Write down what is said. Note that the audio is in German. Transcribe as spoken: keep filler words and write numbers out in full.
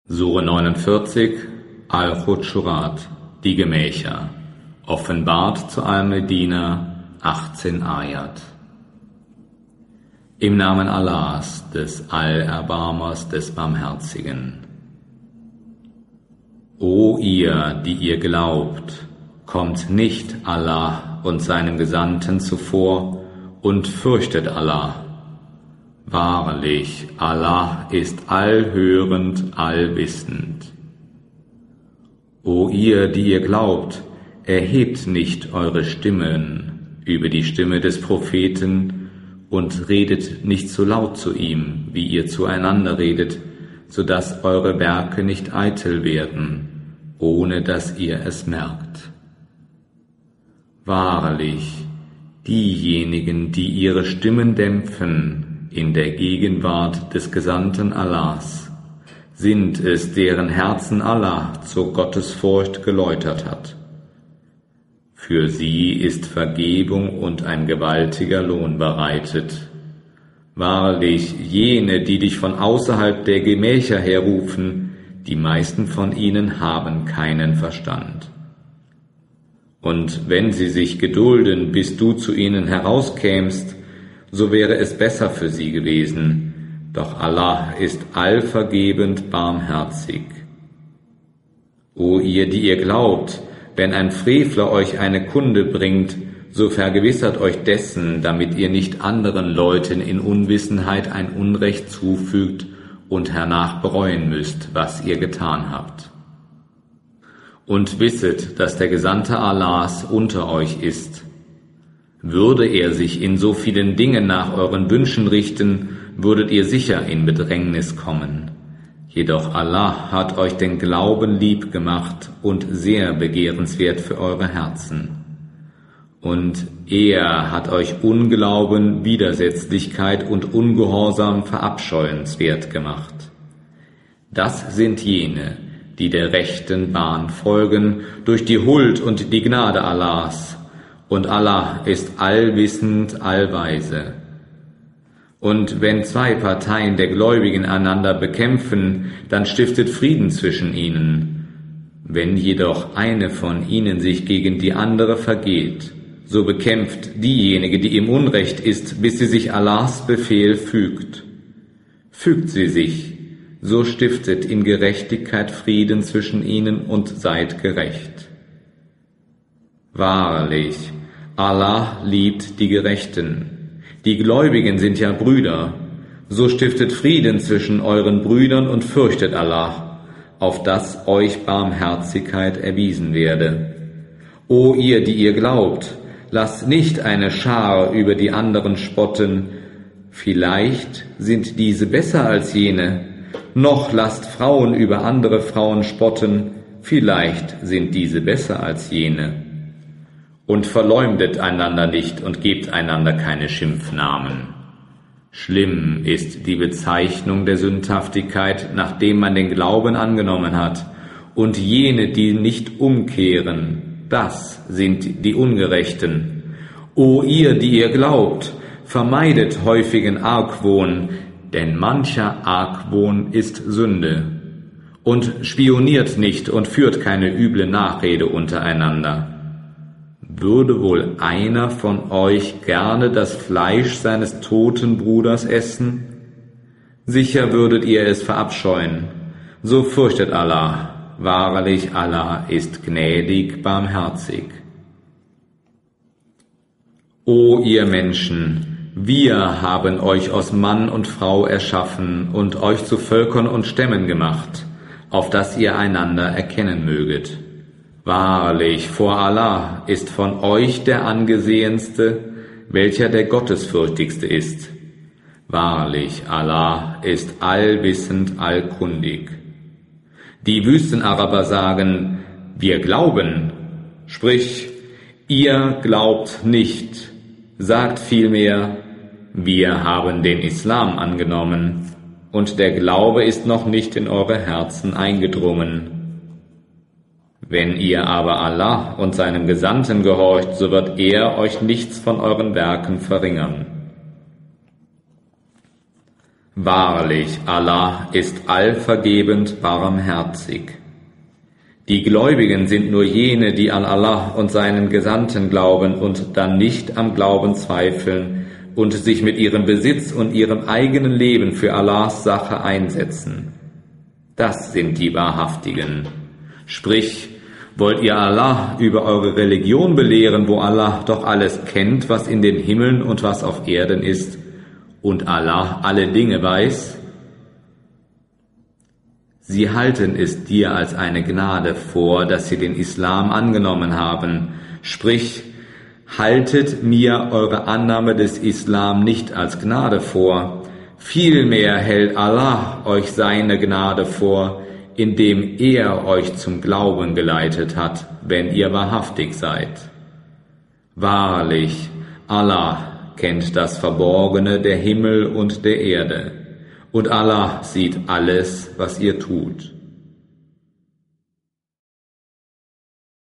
Sure neunundvierzig, Al-Hudschurat, die Gemächer, offenbart zu Al-Medina, achtzehn Ayat. Im Namen Allahs, des Allerbarmers, des Barmherzigen. O ihr, die ihr glaubt, kommt nicht Allah und seinem Gesandten zuvor und fürchtet Allah. Wahrlich, Allah ist allhörend, allwissend. O ihr, die ihr glaubt, erhebt nicht eure Stimmen über die Stimme des Propheten und redet nicht so laut zu ihm, wie ihr zueinander redet, so dass eure Werke nicht eitel werden, ohne dass ihr es merkt. Wahrlich, diejenigen, die ihre Stimmen dämpfen in der Gegenwart des Gesandten Allahs, sind es, deren Herzen Allah zur Gottesfurcht geläutert hat. Für sie ist Vergebung und ein gewaltiger Lohn bereitet. Wahrlich, jene, die dich von außerhalb der Gemächer herrufen, die meisten von ihnen haben keinen Verstand. Und wenn sie sich gedulden, bis du zu ihnen herauskämst, so wäre es besser für sie gewesen, doch Allah ist allvergebend barmherzig. O ihr, die ihr glaubt, wenn ein Frevler euch eine Kunde bringt, so vergewissert euch dessen, damit ihr nicht anderen Leuten in Unwissenheit ein Unrecht zufügt und hernach bereuen müsst, was ihr getan habt. Und wisset, dass der Gesandte Allahs unter euch ist. Würde er sich in so vielen Dingen nach euren Wünschen richten, würdet ihr sicher in Bedrängnis kommen. Jedoch Allah hat euch den Glauben lieb gemacht und sehr begehrenswert für eure Herzen. Und er hat euch Unglauben, Widersetzlichkeit und Ungehorsam verabscheuenswert gemacht. Das sind jene, die der rechten Bahn folgen, durch die Huld und die Gnade Allahs. Und Allah ist allwissend, allweise. Und wenn zwei Parteien der Gläubigen einander bekämpfen, dann stiftet Frieden zwischen ihnen. Wenn jedoch eine von ihnen sich gegen die andere vergeht, so bekämpft diejenige, die im Unrecht ist, bis sie sich Allahs Befehl fügt. Fügt sie sich, so stiftet in Gerechtigkeit Frieden zwischen ihnen und seid gerecht. Wahrlich, Allah liebt die Gerechten. Die Gläubigen sind ja Brüder. So stiftet Frieden zwischen euren Brüdern und fürchtet Allah, auf dass euch Barmherzigkeit erwiesen werde. O ihr, die ihr glaubt, lasst nicht eine Schar über die anderen spotten. Vielleicht sind diese besser als jene. Noch lasst Frauen über andere Frauen spotten. Vielleicht sind diese besser als jene. Und verleumdet einander nicht und gebt einander keine Schimpfnamen. Schlimm ist die Bezeichnung der Sündhaftigkeit, nachdem man den Glauben angenommen hat, und jene, die nicht umkehren, das sind die Ungerechten. O ihr, die ihr glaubt, vermeidet häufigen Argwohn, denn mancher Argwohn ist Sünde. Und spioniert nicht und führt keine üble Nachrede untereinander. Würde wohl einer von euch gerne das Fleisch seines toten Bruders essen? Sicher würdet ihr es verabscheuen. So fürchtet Allah. Wahrlich, Allah ist gnädig, barmherzig. O ihr Menschen, wir haben euch aus Mann und Frau erschaffen und euch zu Völkern und Stämmen gemacht, auf dass ihr einander erkennen möget. Wahrlich, vor Allah ist von euch der Angesehenste, welcher der Gottesfürchtigste ist. Wahrlich, Allah ist allwissend, allkundig. Die Wüstenaraber sagen, wir glauben. Sprich, ihr glaubt nicht. Sagt vielmehr, wir haben den Islam angenommen, und der Glaube ist noch nicht in eure Herzen eingedrungen. Wenn ihr aber Allah und seinem Gesandten gehorcht, so wird er euch nichts von euren Werken verringern. Wahrlich, Allah ist allvergebend barmherzig. Die Gläubigen sind nur jene, die an Allah und seinen Gesandten glauben und dann nicht am Glauben zweifeln und sich mit ihrem Besitz und ihrem eigenen Leben für Allahs Sache einsetzen. Das sind die Wahrhaftigen. Sprich, wollt ihr Allah über eure Religion belehren, wo Allah doch alles kennt, was in den Himmeln und was auf Erden ist, und Allah alle Dinge weiß? Sie halten es dir als eine Gnade vor, dass sie den Islam angenommen haben. Sprich, haltet mir eure Annahme des Islam nicht als Gnade vor. Vielmehr hält Allah euch seine Gnade vor, indem er euch zum Glauben geleitet hat, wenn ihr wahrhaftig seid. Wahrlich, Allah kennt das Verborgene der Himmel und der Erde. Und Allah sieht alles, was ihr tut.